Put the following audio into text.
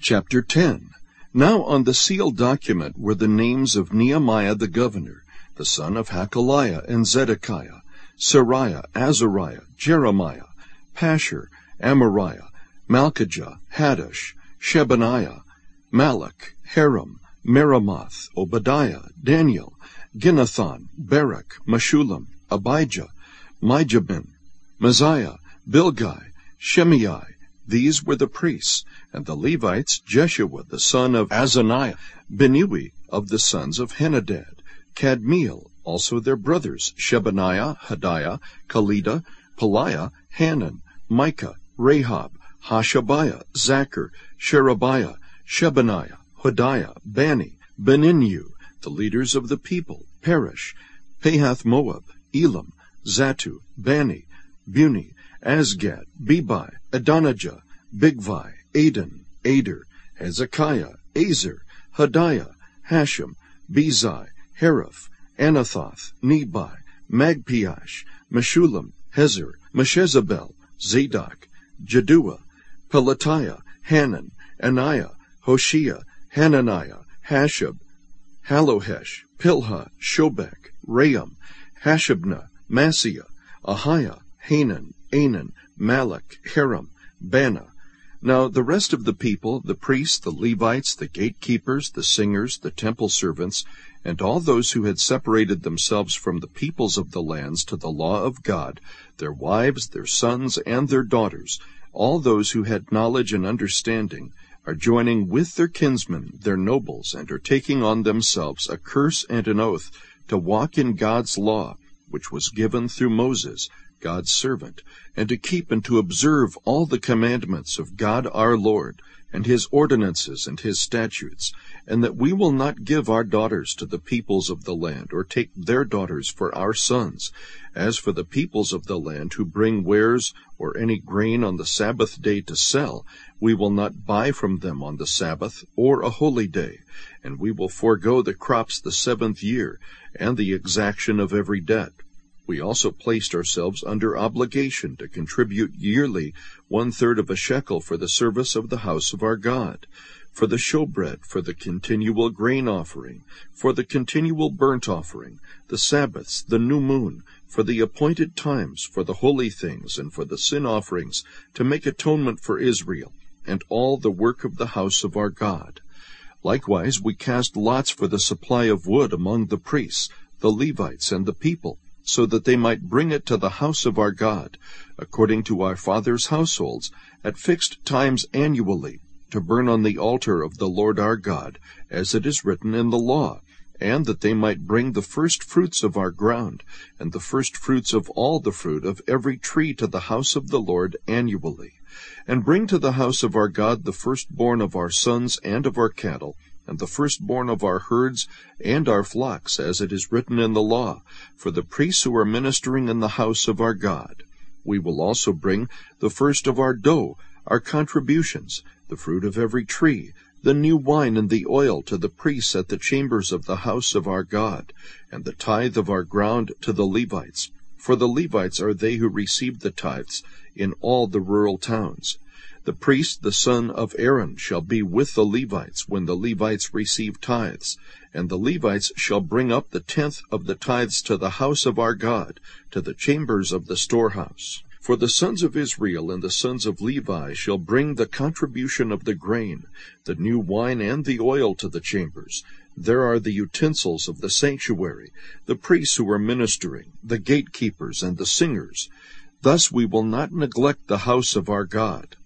Chapter 10. Now on the sealed document were the names of Nehemiah the governor, the son of Hakaliah, and Zedekiah, Seraiah, Azariah, Jeremiah, Pashur, Amariah, Malchijah, Haddush, Shebaniah, Malach, Haram, Meremoth, Obadiah, Daniel, Ginnathan, Barak, Meshullam, Abijah, Mijabin, Messiah, Bilgai, Shimei. These were the priests, and the Levites, Jeshua the son of Azaniah, Binnui of the sons of Henadad, Kadmiel, also their brothers, Shebaniah, Hadiah, Kalida, Peliah, Hanan, Micah, Rahab, Hashabiah, Zachar, Sherebiah, Shebaniah, Hodiah, Bani, Beninu, the leaders of the people, Perish, Pahath-Moab, Elam, Zatu, Bani, Buni, Asgad, Bebai, Adonijah, Bigvai, Adin, Ader, Hezekiah, Azer, Hodiah, Hashem, Bezai, Haraph, Anathoth, Nebai, Magpiash, Meshullam, Hezer, Meshezabel, Zadok, Jaddua, Pelatiah, Hanan, Anaiah, Hoshea, Hananiah, Hashab, Halohesh, Pilha, Shobek, Ream, Hashabnah, Maaseiah, Ahiah, Hanan, Anan, Malach, Haram, Bana. Now the rest of the people, the priests, the Levites, the gatekeepers, the singers, the temple servants, and all those who had separated themselves from the peoples of the lands to the law of God, their wives, their sons, and their daughters, all those who had knowledge and understanding, are joining with their kinsmen, their nobles, and are taking on themselves a curse and an oath to walk in God's law, which was given through Moses, God's servant, and to keep and to observe all the commandments of God our Lord, and his ordinances and his statutes, and that we will not give our daughters to the peoples of the land, or take their daughters for our sons. As for the peoples of the land who bring wares or any grain on the Sabbath day to sell, we will not buy from them on the Sabbath or a holy day, and we will forego the crops the 7th year, and the exaction of every debt. We also placed ourselves under obligation to contribute yearly 1/3 of a shekel for the service of the house of our God, for the showbread, for the continual grain offering, for the continual burnt offering, the Sabbaths, the new moon, for the appointed times, for the holy things, and for the sin offerings, to make atonement for Israel, and all the work of the house of our God. Likewise we cast lots for the supply of wood among the priests, the Levites, and the people, so that they might bring it to the house of our God, according to our fathers' households, at fixed times annually, to burn on the altar of the Lord our God, as it is written in the law, and that they might bring the first fruits of our ground, and the first fruits of all the fruit of every tree to the house of the Lord annually, and bring to the house of our God the firstborn of our sons and of our cattle, and the firstborn of our herds and our flocks, as it is written in the law, for the priests who are ministering in the house of our God. We will also bring the first of our dough, our contributions, the fruit of every tree, the new wine and the oil to the priests at the chambers of the house of our God, and the tithe of our ground to the Levites. For the Levites are they who receive the tithes in all the rural towns. The priest, the son of Aaron, shall be with the Levites when the Levites receive tithes, and the Levites shall bring up the 10th of the tithes to the house of our God, to the chambers of the storehouse. For the sons of Israel and the sons of Levi shall bring the contribution of the grain, the new wine and the oil to the chambers. There are the utensils of the sanctuary, the priests who are ministering, the gatekeepers and the singers. Thus we will not neglect the house of our God.